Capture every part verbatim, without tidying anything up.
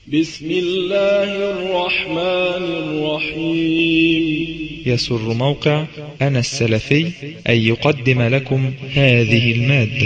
بسم الله الرحمن الرحيم. يسر موقع أنا السلفي أن يقدم لكم هذه المادة.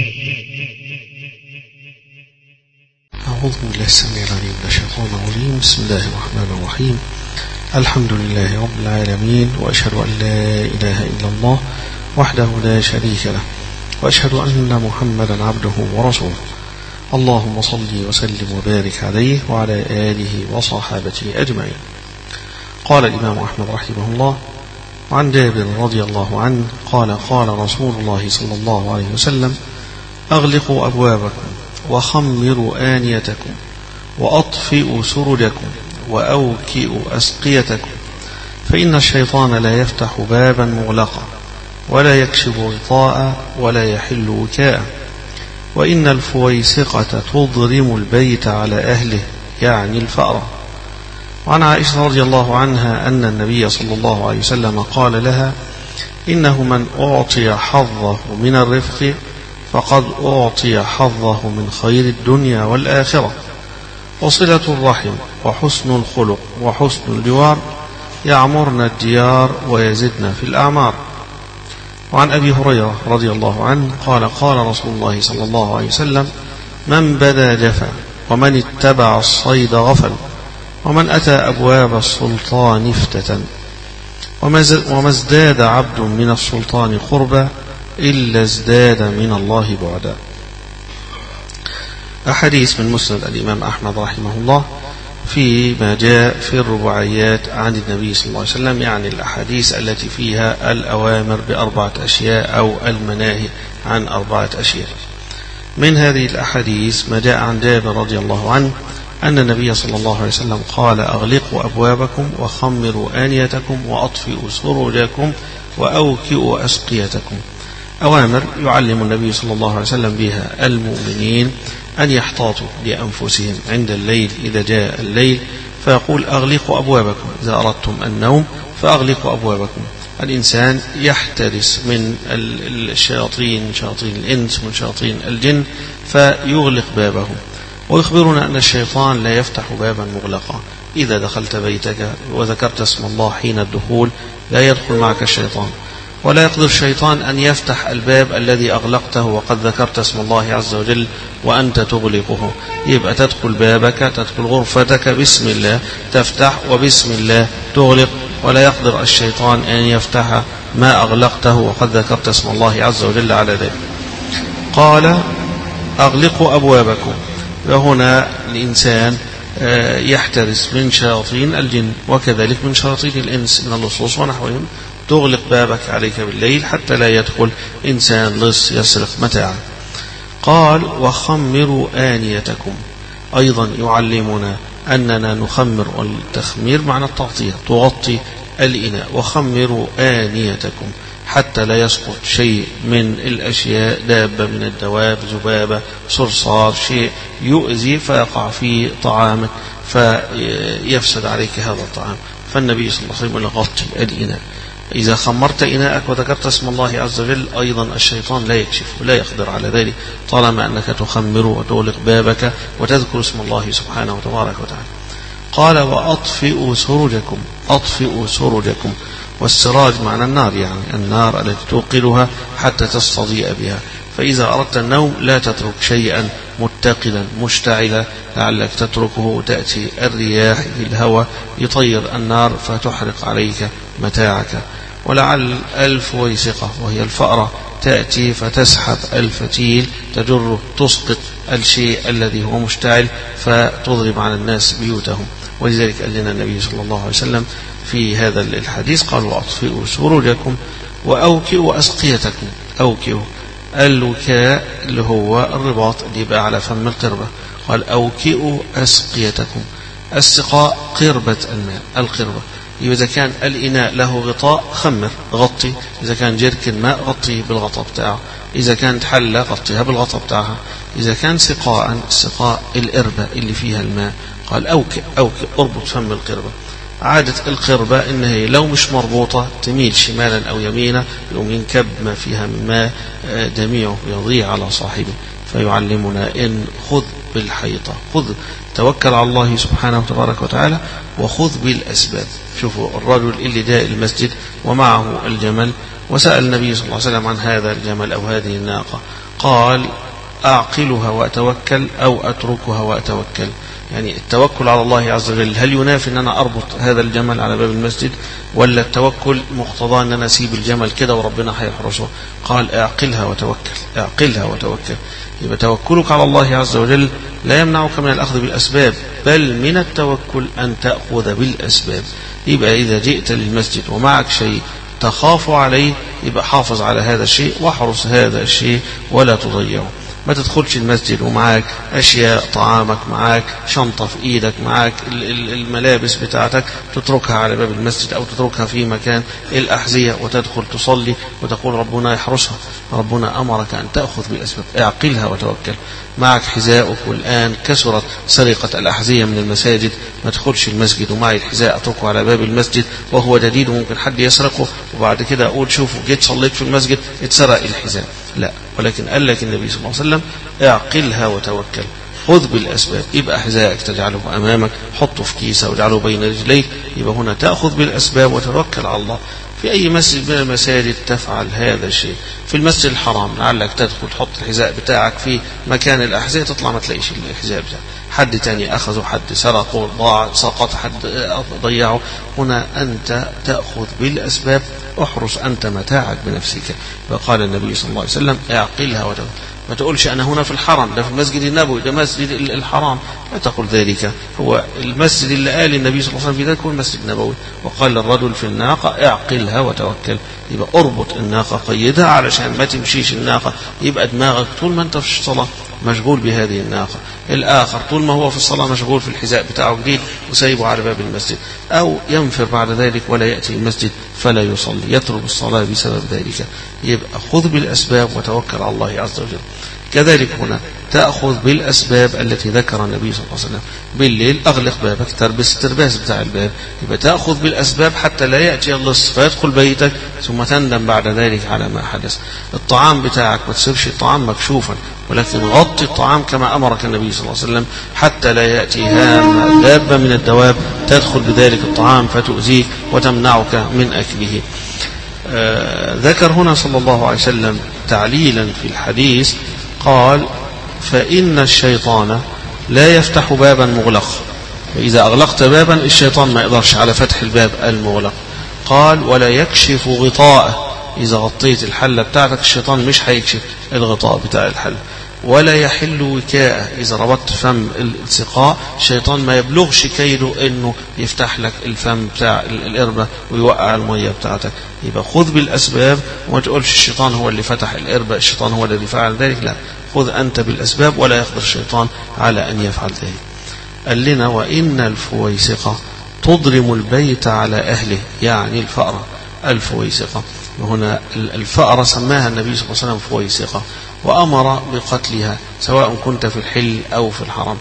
أعوذ بالله السميع العليم من الشيطان الرجيم. بسم الله الرحمن الرحيم. الحمد لله رب العالمين، وأشهد أن لا إله إلا الله وحده لا شريك له، وأشهد أن محمدا عبده ورسوله. اللهم صل وسلم وبارك عليه وعلى آله وصحابته أجمعين. قال الإمام أحمد رحمه الله: عن جابر رضي الله عنه قال: قال رسول الله صلى الله عليه وسلم: أغلقوا أبوابكم وخمروا آنيتكم وأطفئوا سرجكم وأوكئوا أسقيتكم، فإن الشيطان لا يفتح بابا مغلقا ولا يكشف غطاء ولا يحل وكاء، وإن الفويسقة تضرم البيت على أهله، يعني الفأرة. وعن عائشة رضي الله عنها أن النبي صلى الله عليه وسلم قال لها: إنه من أعطي حظه من الرفق فقد أعطي حظه من خير الدنيا والآخرة. وصلة الرحم وحسن الخلق وحسن الجوار يعمرن الديار ويزدن في الأعمار. وعن أبي هريرة رضي الله عنه قال: قال رسول الله صلى الله عليه وسلم: من بدا جفا، ومن اتبع الصيد غفل، ومن أتى أبواب السلطان افتتن، وما ازداد عبد من السلطان قربا إلا ازداد من الله بعدا. أحاديث من مسند الإمام أحمد رحمه الله فيما جاء في الرباعيات عن النبي صلى الله عليه وسلم، يعني الأحاديث التي فيها الأوامر بأربعة أشياء أو المناهي عن أربعة أشياء. من هذه الأحاديث ما جاء عن جابر رضي الله عنه أن النبي صلى الله عليه وسلم قال: أغلقوا أبوابكم وخمروا آنيتكم وأطفئوا سرجكم وأوكئوا أسقيتكم. أوامر يعلم النبي صلى الله عليه وسلم بها المؤمنين أن يحتاطوا لأنفسهم عند الليل إذا جاء الليل، فيقول: أغلقوا أبوابكم إذا أردتم النوم، فأغلقوا أبوابكم. الإنسان يحترس من الشياطين، شياطين الإنس من شياطين الجن، فيغلق بابه. ويخبرنا أن الشيطان لا يفتح بابا مغلقا. إذا دخلت بيتك وذكرت اسم الله حين الدخول لا يدخل معك الشيطان، ولا يقدر الشيطان أن يفتح الباب الذي أغلقته وقد ذكرت اسم الله عز وجل وأنت تغلقه. يبقى تدخل بابك، تدخل غرفتك بسم الله، تفتح وبسم الله تغلق، ولا يقدر الشيطان أن يفتح ما أغلقته وقد ذكرت اسم الله عز وجل على ذلك. قال: أغلقوا أبوابكم. وهنا الإنسان يحترس من شياطين الجن وكذلك من شياطين الإنس من اللصوص ونحوهم. تغلق بابك عليك بالليل حتى لا يدخل إنسان لص يسرق متاعا. قال: وخمروا آنيتكم. أيضا يعلمنا أننا نخمر، والتخمير معنى التغطية، تغطي الإناء. وخمروا آنيتكم حتى لا يسقط شيء من الأشياء، دابة من الدواب، ذبابة، صرصار، شيء يؤذي فيقع في طعامك فيفسد عليك هذا الطعام. فالنبي صلى الله عليه وسلم يقول: غطي الإناء. إذا خمرت إناءك وذكرت اسم الله عز وجل أيضا الشيطان لا يكشف ولا يقدر على ذلك، طالما أنك تخمر وتغلق بابك وتذكر اسم الله سبحانه وتبارك وتعالى. قال: وأطفئوا سرجكم. أطفئوا سرجكم، والسراج معنى النار، يعني النار التي توقدها حتى تستضيء بها. فإذا أردت النوم لا تترك شيئا متقلا مشتعلا، لعلك تتركه وتأتي الرياح الهواء يطير النار فتحرق عليك متاعك. ولعل الفويسقة وهي الفأرة تأتي فتسحب الفتيل، تجره، تسقط الشيء الذي هو مشتعل فتضرب على الناس بيوتهم. ولذلك قال لنا النبي صلى الله عليه وسلم في هذا الحديث قال: وأطفئوا سرجكم وأوكئوا أسقيتكم. أوكئوا، الوكاء اللي هو الرباط اللي يبقى على فم القربة. قال: أوكئوا أسقيتكم. السقاء قربة الماء، القربة. إذا كان الإناء له غطاء خمر، غطي. إذا كان جركن ماء غطيه بالغطاء بتاعه. إذا كانت حلة غطيها بالغطاء بتاعها. إذا كان سقاء، سقاء القربة اللي فيها الماء. قال: أوكئ أوكئ، أربط فم القربة. عادة القربة إنها لو مش مربوطة تميل شمالا أو يمينا، يوم ينكب ما فيها من ماء جميعه يضيع على صاحبه. فيعلمنا إن خذ بالحيطة، خذ توكل على الله سبحانه وتبارك وتعالى وخذ بالأسباب. شوفوا الرجل اللي جاء المسجد ومعه الجمل وسأل النبي صلى الله عليه وسلم عن هذا الجمل أو هذه الناقة، قال أعقلها وأتوكل أو أتركها وأتوكل. يعني التوكل على الله عز وجل هل ينافي أن أنا أربط هذا الجمل على باب المسجد، ولا التوكل مقتضاه أن أنا أسيب الجمل كده وربنا هيحرسه؟ قال أعقلها وتوكل، أعقلها وتوكل. يبقى توكلك على الله عز وجل لا يمنعك من الأخذ بالأسباب، بل من التوكل أن تأخذ بالأسباب. يبقى إذا جئت للمسجد ومعك شيء تخاف عليه يبقى حافظ على هذا الشيء واحرص هذا الشيء ولا تضيعه. ما تدخلش المسجد ومعاك أشياء، طعامك معاك، شنطة في إيدك معاك، الملابس بتاعتك تتركها على باب المسجد أو تتركها في مكان الأحذية وتدخل تصلي وتقول ربنا يحرسها. ربنا أمرك أن تأخذ بالأسباب، اعقلها وتوكل. معك حذاءك والآن كثرت سرقة الأحذية من المساجد، ما تدخلش المسجد ومعي الحذاء أتركه على باب المسجد وهو جديد وممكن حد يسرقه وبعد كده أقول شوفوا جيت صليت في المسجد اتسرق الحذاء. لا، ولكن قال لك النبي صلى الله عليه وسلم اعقلها وتوكل، خذ بالأسباب. يبقى حذاءك تجعله أمامك، حطه في كيسة واجعله بين رجليك. يبقى هنا تأخذ بالأسباب وتوكل على الله. في أي مسجد من المساجد تفعل هذا الشيء. في المسجد الحرام لعلك تدخل تحط الحذاء بتاعك في مكان الأحذية تطلع ما تلاقيش الحذاء بتاعك، حد تاني أخذه، حد سرقه، ضاع، سقط، حد ضيعه. هنا أنت تأخذ بالأسباب، احرص أنت متاعك بنفسك. وقال النبي صلى الله عليه وسلم اعقلها وتوكل. ما تقولش أنا هنا في الحرم، ده في المسجد النبوي، ده مسجد الحرام، لا تقول ذلك. هو المسجد اللي قال النبي صلى الله عليه وسلم في ذلك هو المسجد النبوي. وقال الرجل في الناقة اعقلها وتوكل. يبقى اربط الناقة، قيدها علشان ما تمشيش الناقة، يبقى دماغك طول ما انت في الصلاة مشغول بهذه الناقة. الآخر طول ما هو في الصلاة مشغول في الحذاء بتاعه جديد وسايبه على باب المسجد، أو ينفر بعد ذلك ولا يأتي المسجد فلا يصلي، يترك الصلاة بسبب ذلك. يبقى خذ بالأسباب وتوكل على الله عز وجل. كذلك هنا تأخذ بالأسباب التي ذكر النبي صلى الله عليه وسلم. بالليل أغلق بابك، تربس الترباس بتاع الباب. يبقى تأخذ بالأسباب حتى لا يأتي اللص فيدخل بيتك ثم تندم بعد ذلك على ما حدث. الطعام بتاعك ما تسيبش الطعام مكشوفا، ولكن غطي الطعام كما أمرك النبي صلى الله عليه وسلم حتى لا يأتي هام دابة من الدواب تدخل بذلك الطعام فتؤذيك وتمنعك من أكله. آه ذكر هنا صلى الله عليه وسلم تعليلا في الحديث، قال فإن الشيطان لا يفتح بابا مغلق، وإذا أغلقت بابا الشيطان ما يقدرش على فتح الباب المغلق. قال ولا يكشف غطاءه، إذا غطيت الحلة بتاعتك الشيطان مش هيكشف الغطاء بتاع الحلة. ولا يحل وكاءه، إذا ربطت فم السقاء الشيطان ما يبلغش كيده إنه يفتح لك الفم بتاع الإربة ويوقع المية بتاعتك. يبقى خذ بالأسباب وما تقولش الشيطان هو اللي فتح الإربة، الشيطان هو الذي فعل ذلك، لا، خذ أنت بالأسباب ولا يقدر الشيطان على أن يفعل ذلك. قال لنا وإن الفويسقة تضرم البيت على أهله، يعني الفأرة الفويسقة. وهنا الفأرة سماها النبي صلى الله عليه وسلم فويسقة وأمر بقتلها سواء كنت في الحل أو في الحرم.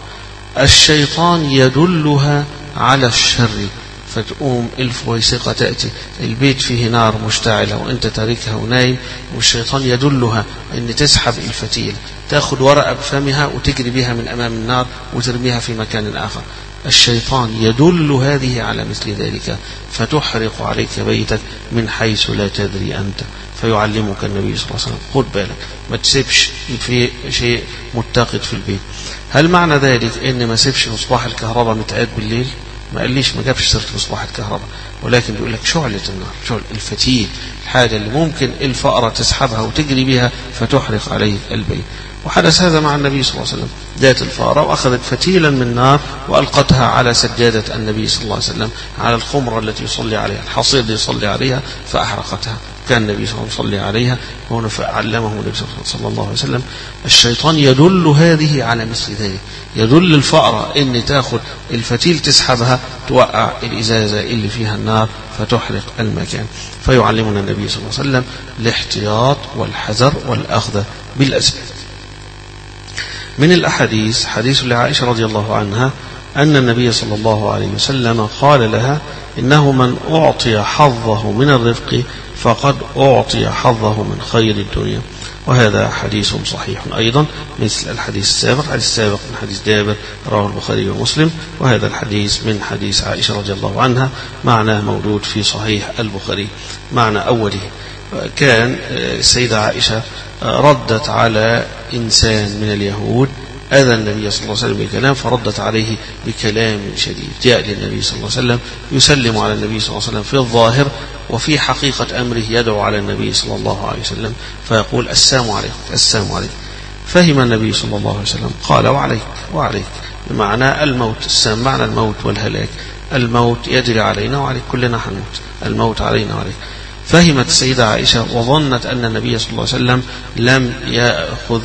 الشيطان يدلها على الشر، فتقوم الفويسقة تأتي البيت فيه نار مشتعلة وانت تاركها ونايم، والشيطان يدلها ان تسحب الفتيل، تأخذ ورقة بفمها وتجري بها من أمام النار وترميها في مكان آخر. الشيطان يدل هذه على مثل ذلك فتحرق عليك بيتك من حيث لا تدري أنت. فيعلمك النبي صلى الله عليه وسلم خد بالك ما تسيبش في شيء متقد في البيت. هل معنى ذلك ان ما سيبش مصباح الكهرباء متقاد بالليل؟ ما قاليش ما جابش سيرة مصباح الكهرباء، ولكن بيقول لك شعلة النار، شعل الفتيل، الحاجة اللي ممكن الفأرة تسحبها وتجري بها فتحرق عليه البيت. وحدث هذا مع النبي صلى الله عليه وسلم، جاءت الفأرة وأخذت فتيلا من نار وألقتها على سجادة النبي صلى الله عليه وسلم، على الخمرة التي يصلي عليها، الحصير الذي يصلي عليها، فأحرقتها. كان النبي صلى الله عليه وسلم يصلي عليها، وهنا فعلمه النبي صلى الله عليه وسلم. الشيطان يدل هذه على مثل ذلك، يدل الفأرة ان تاخذ الفتيل تسحبها توقع الإزازة اللي فيها النار فتحرق المكان. فيعلمنا النبي صلى الله عليه وسلم الاحتياط والحذر والأخذ بالأسباب. من الأحاديث حديث لعائشة رضي الله عنها أن النبي صلى الله عليه وسلم قال لها إنه من أعطي حظه من الرفق فقد أعطي حظه من خير الدنيا. وهذا حديث صحيح أيضا مثل الحديث السابق. الحديث السابق من حديث جابر رواه البخاري ومسلم، وهذا الحديث من حديث عائشة رضي الله عنها معناه موجود في صحيح البخاري. معنى أوله كان السيدة عائشة ردت على إنسان من اليهود أذى النبي صلى الله عليه وسلم بكلام، فردت عليه بكلام شديد. جاء للنبي صلى الله عليه وسلم يسلم على النبي صلى الله عليه وسلم في الظاهر، وفي حقيقة أمره يدعو على النبي صلى الله عليه وسلم فيقول السلام عليكم السلام عليكم. فهم النبي صلى الله عليه وسلم قال وعليك وعليك، بمعنى الموت. السام معنى الموت والهلاك، الموت يجري علينا وعليك، كلنا حنموت، الموت علينا وعليك. فهمت السيدة عائشة وظنت أن النبي صلى الله عليه وسلم لم يأخذ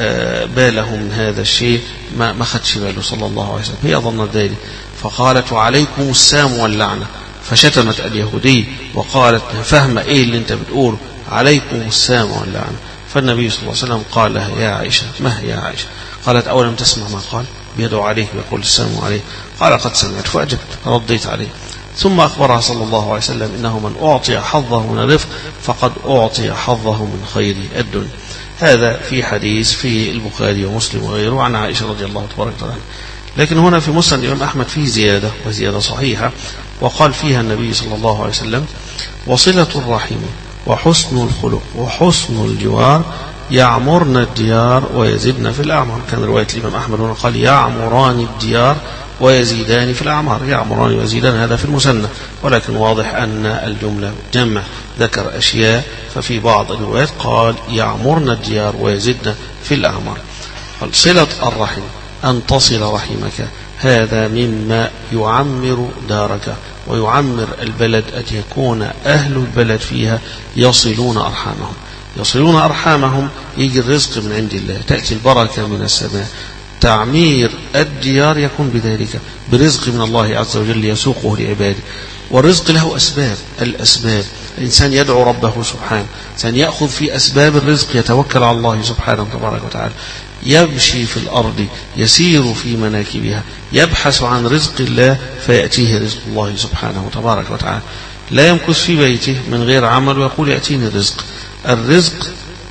باله من هذا الشيء، ما ما خدش باله صلى الله عليه وسلم، هي ظنت ذلك. فقالت وعليكم السام واللعنة، فشتمت اليهودي وقالت فاهمة ايه اللي انت بتقوله، عليكم السام واللعنة. فالنبي صلى الله عليه وسلم قال لها يا عائشة ما هي يا عائشة؟ قالت أولم تسمع ما قال، بيدعو عليه ويقول السلام عليه. قال قد سمعت فأجبت رديت عليه. ثم أخبرها صلى الله عليه وسلم إنه من أعطي حظه من الرفق فقد أعطي حظه من خير الدنيا. هذا في حديث في البخاري ومسلم وغيره عن عائشة رضي الله تبارك وتعالى. لكن هنا في مسند الإمام أحمد فيه زيادة وزيادة صحيحة، وقال فيها النبي صلى الله عليه وسلم وصلة الرحم وحسن الخلق وحسن الجوار يعمرن الديار ويزيدن في الأعمار. كان رواية الإمام أحمد هنا قال يعمران الديار ويزيدان في الأعمار، يعمران ويزيدان هذا في المثنى، ولكن واضح أن الجملة جمع، ذكر أشياء، ففي بعض الروايات قال يعمرن الديار ويزيدن في الأعمار. صلة الرحم أن تصل رحمك، هذا مما يعمر دارك ويعمر البلد، أن يكون أهل البلد فيها يصلون أرحامهم. يصلون أرحامهم يجي الرزق من عند الله، تأتي البركة من السماء. تعمير الديار يكون بذلك برزق من الله عز وجل يسوقه لعباده. والرزق له أسباب، الأسباب الإنسان يدعو ربه سبحانه، الإنسان يأخذ في أسباب الرزق، يتوكل على الله سبحانه تبارك وتعالى، يمشي في الأرض يسير في مناكبها، يبحث عن رزق الله فيأتيه رزق الله سبحانه تبارك وتعالى. لا يمكث في بيته من غير عمل ويقول يأتيني الرزق. الرزق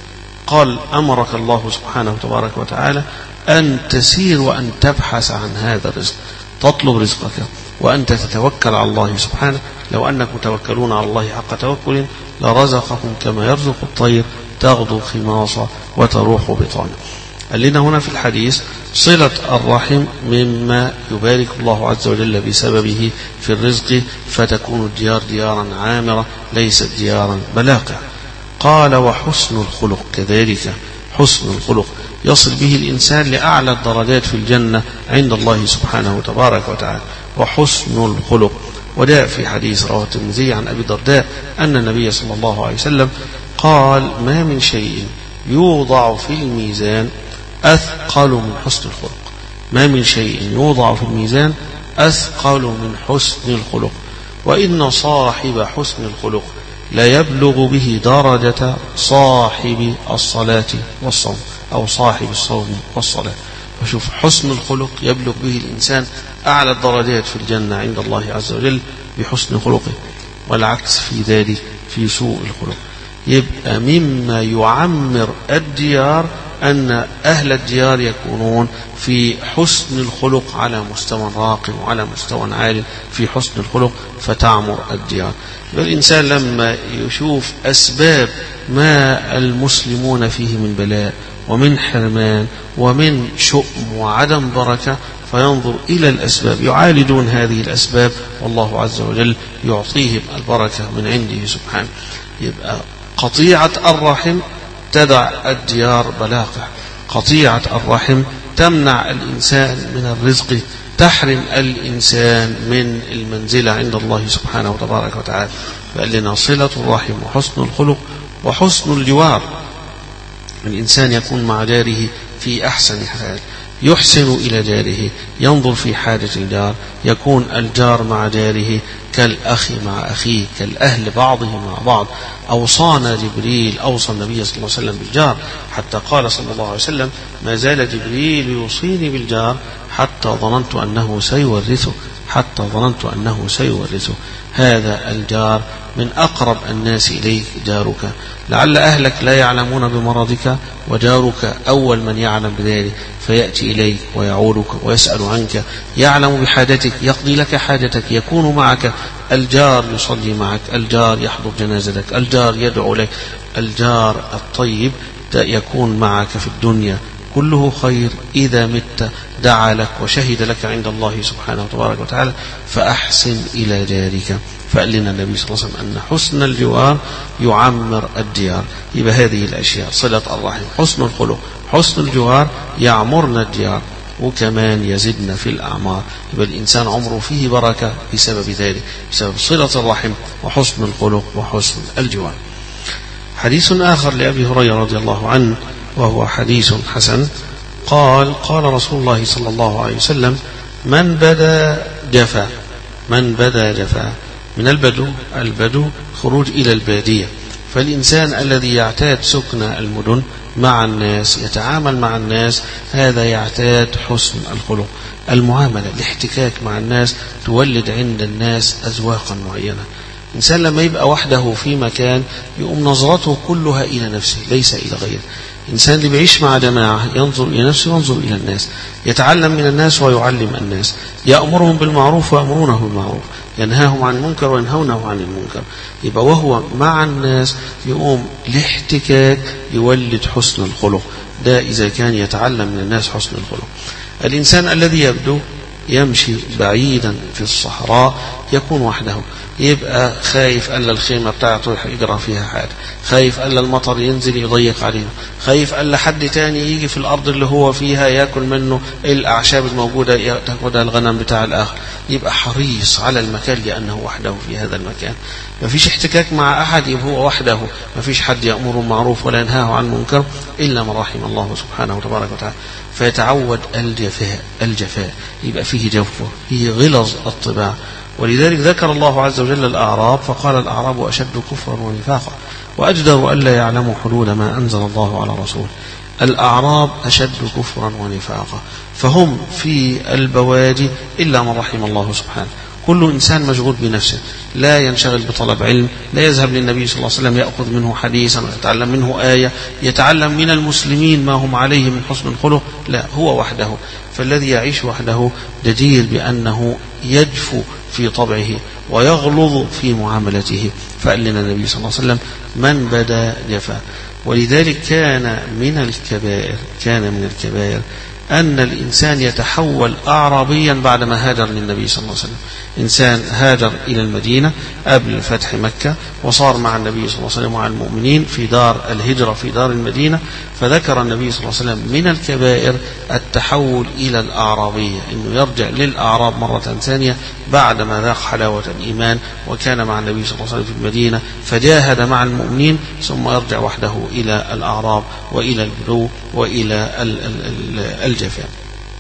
قال أمرك الله سبحانه تبارك وتعالى أن تسير وأن تبحث عن هذا الرزق، تطلب رزقك وأنت تتوكل على الله سبحانه. لو أنكم توكلون على الله حق توكل لرزقكم كما يرزق الطير تغدو خماصا وتروح بطانا. قال لنا هنا في الحديث صلة الرحم مما يبارك الله عز وجل بسببه في الرزق، فتكون الديار ديارا عامرة ليست ديارا بلاقة. قال وحسن الخلق كذلك، حسن الخلق يصل به الإنسان لأعلى الدرجات في الجنة عند الله سبحانه تبارك وتعالى. وحسن الخلق، وجاء في حديث رواه الترمذي عن أبي الدرداء أن النبي صلى الله عليه وسلم قال ما من شيء يوضع في الميزان أثقل من حسن الخلق، ما من شيء يوضع في الميزان أثقل من حسن الخلق، وإن صاحب حسن الخلق لا يبلغ به درجة صاحب الصلاة والصوم أو صاحب الصوم والصلاة. وشوف حسن الخلق يبلغ به الإنسان أعلى الدرجات في الجنة عند الله عز وجل بحسن خلقه، والعكس في ذلك في سوء الخلق. يبقى مما يعمر الديار أن أهل الديار يكونون في حسن الخلق على مستوى راق وعلى مستوى عال في حسن الخلق فتعمر الديار. الإنسان لما يشوف أسباب ما المسلمون فيه من بلاء ومن حرمان ومن شؤم وعدم بركة فينظر إلى الأسباب، يعالجون هذه الأسباب والله عز وجل يعطيهم البركة من عنده سبحانه. يبقى قطيعة الرحم تدع الديار بلاقة، قطيعة الرحم تمنع الإنسان من الرزق، تحرم الإنسان من المنزلة عند الله سبحانه وتبارك وتعالى. فقال لنا صلة الرحم وحسن الخلق وحسن الجوار، الإنسان يكون مع جاره في أحسن حال، يحسن إلى جاره، ينظر في حاجة الجار، يكون الجار مع جاره كالأخ مع أخيه، كالأهل بعضهم مع بعض. أوصانا جبريل، أوصى النبي صلى الله عليه وسلم بالجار، حتى قال صلى الله عليه وسلم ما زال جبريل يوصيني بالجار حتى ظننت أنه سيورثه، حتى ظننت أنه سيورثه. هذا الجار من أقرب الناس إليك جارك، لعل أهلك لا يعلمون بمرضك وجارك أول من يعلم بذلك، فيأتي إليك ويعودك ويسأل عنك، يعلم بحاجتك، يقضي لك حاجتك، يكون معك. الجار يصلي معك، الجار يحضر جنازتك، الجار يدعو لك. الجار الطيب يكون معك في الدنيا، كله خير. إذا مت دعا لك وشهد لك عند الله سبحانه وتبارك وتعالى. فأحسن إلى جارك. فقال لنا النبي صلى الله عليه وسلم أن حسن الجوار يعمر الديار. يبقى هذه الأشياء: صلة الرحم، حسن الخلق، حسن الجوار يعمرنا الديار، وكمان يزدنا في الأعمار. يبقى الإنسان عمره فيه بركة بسبب ذلك، بسبب صلة الرحم وحسن الخلق وحسن الجوار. حديث آخر لأبي هريرة رضي الله عنه وهو حديث حسن، قال: قال رسول الله صلى الله عليه وسلم: من بدا جفا. من بدا جفا من البدو. البدو خروج إلى البادية. فالإنسان الذي يعتاد سكن المدن مع الناس، يتعامل مع الناس، هذا يعتاد حسن الخلق. المعاملة، الاحتكاك مع الناس تولد عند الناس أذواقا معينة. الإنسان لما يبقى وحده في مكان يقوم نظرته كلها إلى نفسه ليس إلى غيره. الإنسان اللي بيعيش مع جماعة ينظر إلى نفسه وينظر إلى الناس، يتعلم من الناس ويعلم الناس، يأمرهم بالمعروف ويأمرونه بالمعروف، ينهاهم عن المنكر وينهونه عن المنكر. يبقى وهو مع الناس يقوم الاحتكاك يولد حسن الخلق. ده إذا كان يتعلم من الناس حسن الخلق. الإنسان الذي يبدو يمشي بعيدا في الصحراء يكون وحده، يبقى خايف ألا الخيمة بتاعته يجرى فيها حاجة، خايف ألا المطر ينزل يضيق عليه، خايف ألا حد تاني يجي في الأرض اللي هو فيها يأكل منه الأعشاب الموجودة تأخذها الغنم بتاع الآخر. يبقى حريص على المكان لأنه وحده في هذا المكان. ما فيش احتكاك مع أحد، يبقى هو وحده، ما فيش حد يأمر بالمعروف ولا ينهاه عن المنكر إلا من رحم الله سبحانه وتبارك وتعالى. فيتعود الجفاء. الجفاء يبقى فيه جوفه، فيه غلظ الطباع. ولذلك ذكر الله عز وجل الأعراب فقال: الأعراب أشد كفرا ونفاقا وأجدر ألا يعلموا حدود ما أنزل الله على رسوله. الأعراب أشد كفرا ونفاقا، فهم في البوادي إلا من رحم الله سبحانه. كل إنسان مشغول بنفسه، لا ينشغل بطلب علم، لا يذهب للنبي صلى الله عليه وسلم يأخذ منه حديثا ويتعلم منه آية، يتعلم من المسلمين ما هم عليه من حسن الخلق، لا، هو وحده. فالذي يعيش وحده جدير بأنه يجفو في طبعه ويغلظ في معاملته. فقال لنا النبي صلى الله عليه وسلم: من بدا جفا. ولذلك كان من الكبائر كان من الكبائر أن الإنسان يتحول أعرابيا بعدما هاجر للنبي صلى الله عليه وسلم. إنسان هاجر إلى المدينة قبل فتح مكة وصار مع النبي صلى الله عليه وسلم ومع المؤمنين في دار الهجرة في دار المدينة. فذكر النبي صلى الله عليه وسلم من الكبائر التحول إلى الأعرابية، إنه يرجع للأعراب مرة ثانية بعدما ذاق حلاوة الإيمان وكان مع النبي صلى الله عليه وسلم في المدينة فجاهد مع المؤمنين، ثم يرجع وحده إلى الأعراب وإلى البدو وإلى الجفاء.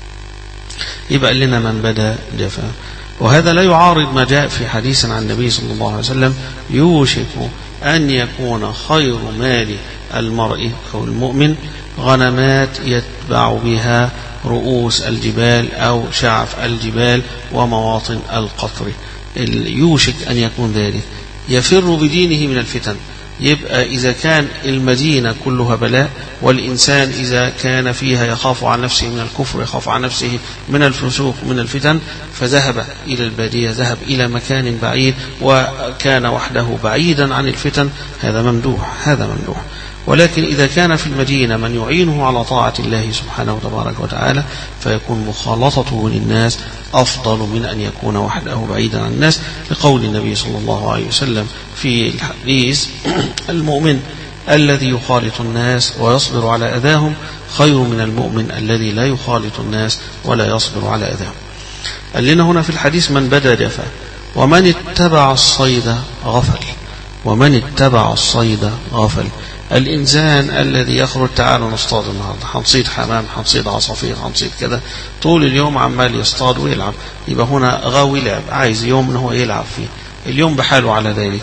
يبقى لنا من بدا جفاء. وهذا لا يعارض ما جاء في حديث عن النبي صلى الله عليه وسلم: يوشك أن يكون خير مال المرء أو المؤمن غنمات يتبع بها رؤوس الجبال أو شعف الجبال ومواطن القطر. يوشك أن يكون ذلك، يفر بدينه من الفتن. يبقى إذا كان المدينة كلها بلاء، والإنسان إذا كان فيها يخاف عن نفسه من الكفر، يخاف عن نفسه من الفسوق من الفتن، فذهب إلى البادية، ذهب إلى مكان بعيد وكان وحده بعيدا عن الفتن، هذا ممدوح، هذا ممدوح. ولكن إذا كان في المدينة من يعينه على طاعة الله سبحانه وتبارك وتعالى فيكون مخالطته للناس أفضل من أن يكون وحده بعيدا عن الناس، لقول النبي صلى الله عليه وسلم في الحديث: المؤمن الذي يخالط الناس ويصبر على أذاهم خير من المؤمن الذي لا يخالط الناس ولا يصبر على أذاهم. قال لنا هنا في الحديث: من بدا جفا، ومن اتبع الصيد غفل. ومن اتبع الصيد غفل. الإنسان الذي يخرج: تعالوا نصطاد النهارده، هنصيد حمام، هنصيد عصافير، هنصيد كذا، طول اليوم عمال يصطاد ويلعب. يبقى هنا غاوي لعب، عايز يوم ان هو يلعب فيه، اليوم بحاله على ذلك.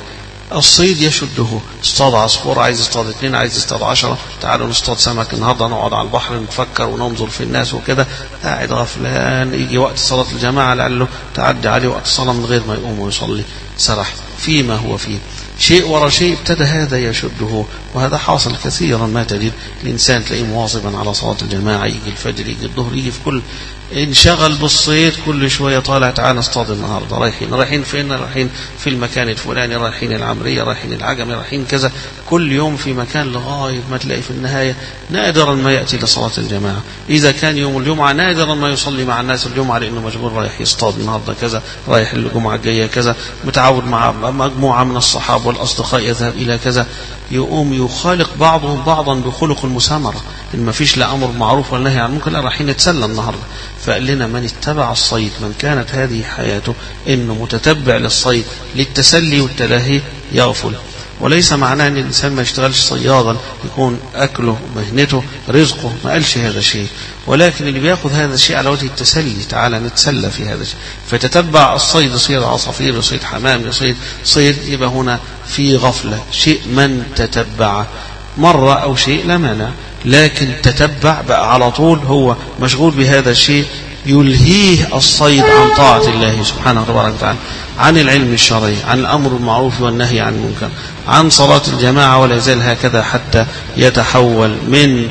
الصيد يشده، اصطاد عصفور عايز يصطاد اثنين عايز يصطاد عشرة، تعالوا نصطاد سمك النهارده، نقعد على البحر نتفكر وننظر في الناس وكده، قاعد غفلان، يجي وقت صلاة الجماعة لعله تعدي عليه وقت الصلاة من غير ما يقوم ويصلي، سرح فيما هو فيه، شيء ورا شيء ابتدى هذا يشده. وهذا حاصل كثيرا، ما تجد الإنسان تلاقيه مواظبا على صلاة الجماعة، يجي الفجر يجي الظهر يجي في كل، انشغل بالصيد، كل شوية طالع تعالى اصطاد النهاردة، رايحين رايحين فين؟ رايحين في المكان الفلاني، رايحين العمرية، رايحين العجمي، رايحين كذا، كل يوم في مكان لغاية ما تلاقي في النهاية نادرا ما يأتي لصلاة الجماعة. إذا كان يوم الجمعة نادرا ما يصلي مع الناس الجمعة لأنه مشغول رايح يصطاد النهاردة كذا، رايح الجمعة الجاية كذا، متعود مع مجموعة من الصحاب والأصدقاء يذهب إلى كذا، يقوم يخالق بعضهم بعضا بخلق المسامرة، إن ما فيش لا أمر معروف ولا نهي عن منكر، لا رايحين نتسلى النهاردة. فقال لنا من اتبع الصيد، من كانت هذه حياته إنه متتبع للصيد للتسلي والتلاهي، يغفل. وليس معناه أن الإنسان ما يشتغلش صيادا يكون أكله مهنته رزقه، ما قالش هذا شيء، ولكن اللي بيأخذ هذا الشيء على وجه التسلي، تعالى نتسلى في هذا الشيء، فتتبع الصيد، يصيد عصافير، يصيد حمام، يصيد صيد، يبقى هنا في غفلة، شيء من تتبع مرة أو شيء لا مانع، لكن تتبع بقى على طول هو مشغول بهذا الشيء، يلهيه الصيد عن طاعة الله سبحانه وتعالى، عن العلم الشرعي، عن الأمر بالمعروف والنهي عن المنكر، عن صلاة الجماعة، ولا يزال هكذا حتى يتحول من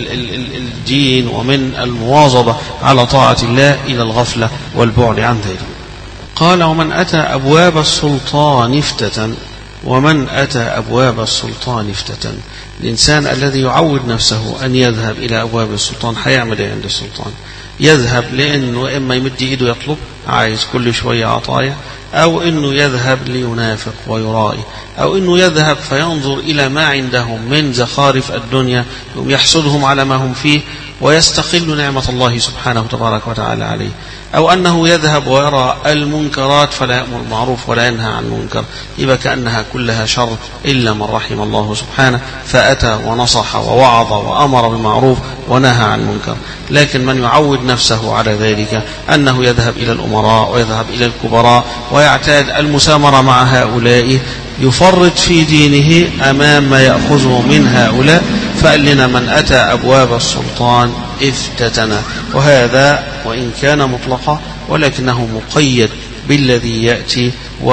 الدين ومن المواظبة على طاعة الله إلى الغفلة والبعد عن ذلك. قال ومن أتى أبواب السلطان افتتن، ومن أتى أبواب السلطان افتتن، الإنسان الذي يعود نفسه أن يذهب إلى أبواب السلطان هيعمل إيه عند السلطان؟ يذهب لأنه إما يمد إيده يطلب، عايز كل شوية عطايا، أو أنه يذهب لينافق ويرائي، أو أنه يذهب فينظر إلى ما عندهم من زخارف الدنيا يحسدهم على ما هم فيه ويستقل نعمة الله سبحانه تبارك وتعالى عليه، أو أنه يذهب ويرى المنكرات فلا يأمر بالمعروف ولا ينهى عن المنكر، يبقى كأنها كلها شر إلا من رحم الله سبحانه، فأتى ونصح ووعظ وأمر بالمعروف ونهى عن المنكر. لكن من يعود نفسه على ذلك أنه يذهب إلى الأمراء ويذهب إلى الكبراء ويعتاد المسامرة مع هؤلاء، يفرط في دينه أمام ما يأخذه من هؤلاء. فقال لنا من أتى أبواب السلطان افتتن، وهذا وإن كان مطلقا ولكنه مقيد بالذي يأتي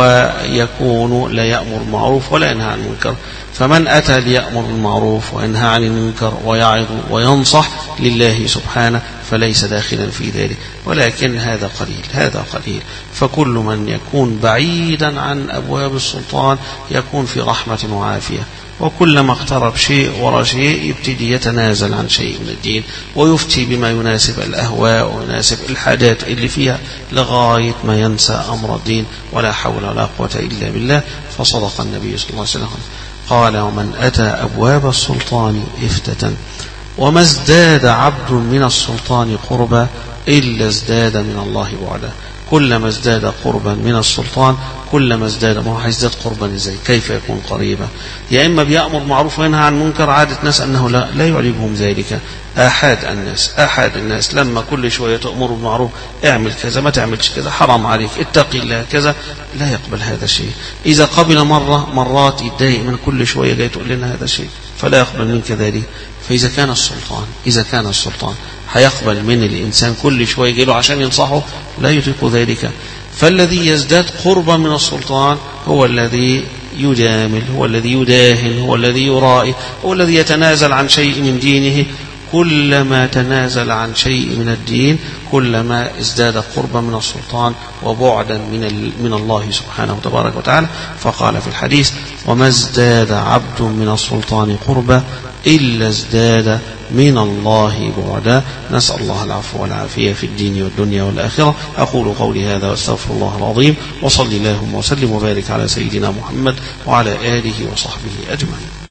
ويكون لا يأمر بالمعروف ولا ينهى عن المنكر. فمن أتى ليأمر بالمعروف وينهى عن المنكر ويعظ وينصح لله سبحانه فليس داخلا في ذلك، ولكن هذا قليل، هذا قليل. فكل من يكون بعيدا عن أبواب السلطان يكون في رحمة وعافية، وكلما اقترب شيء وراء شيء يبتدي يتنازل عن شيء من الدين ويفتي بما يناسب الأهواء ويناسب الحاجات اللي فيها لغاية ما ينسى أمر الدين، ولا حول ولا قوة إلا بالله. فصدق النبي صلى الله عليه وسلم قال ومن أتى أبواب السلطان افتتن، وما ازداد عبد من السلطان قربا إلا ازداد من الله بعدا. كلما ازداد قربا من السلطان كلما ازداد، ما هو هيزداد قربا ازاي؟ كيف يكون قريبا؟ يا اما بيأمر معروف وينهى عن منكر، عادة ناس انه لا, لا يعجبهم ذلك، احد الناس احد الناس لما كل شويه تأمر بالمعروف، اعمل كذا ما تعملش كذا، حرام عليك، اتقي الله كذا، لا يقبل هذا الشيء. اذا قبل مره مرات يتضايق من كل شويه جاي تقول لنا هذا الشيء، فلا يقبل منك ذلك. فاذا كان السلطان اذا كان السلطان هيقبل من الانسان كل شويه يجي له عشان ينصحه، لا يطيق ذلك. فالذي يزداد قربا من السلطان هو الذي يجامل، هو الذي يداهن، هو الذي يرائي، هو الذي يتنازل عن شيء من دينه. كلما تنازل عن شيء من الدين كلما ازداد قربا من السلطان وبعدا من من الله سبحانه تبارك وتعالى. فقال في الحديث وما ازداد عبد من السلطان قربا إلا ازداد من الله بعدا. نسأل الله العفو والعافية في الدين والدنيا والآخرة. أقول قولي هذا واستغفر الله العظيم، وصلي اللهم وسلم وبارك على سيدنا محمد وعلى آله وصحبه أجمعين.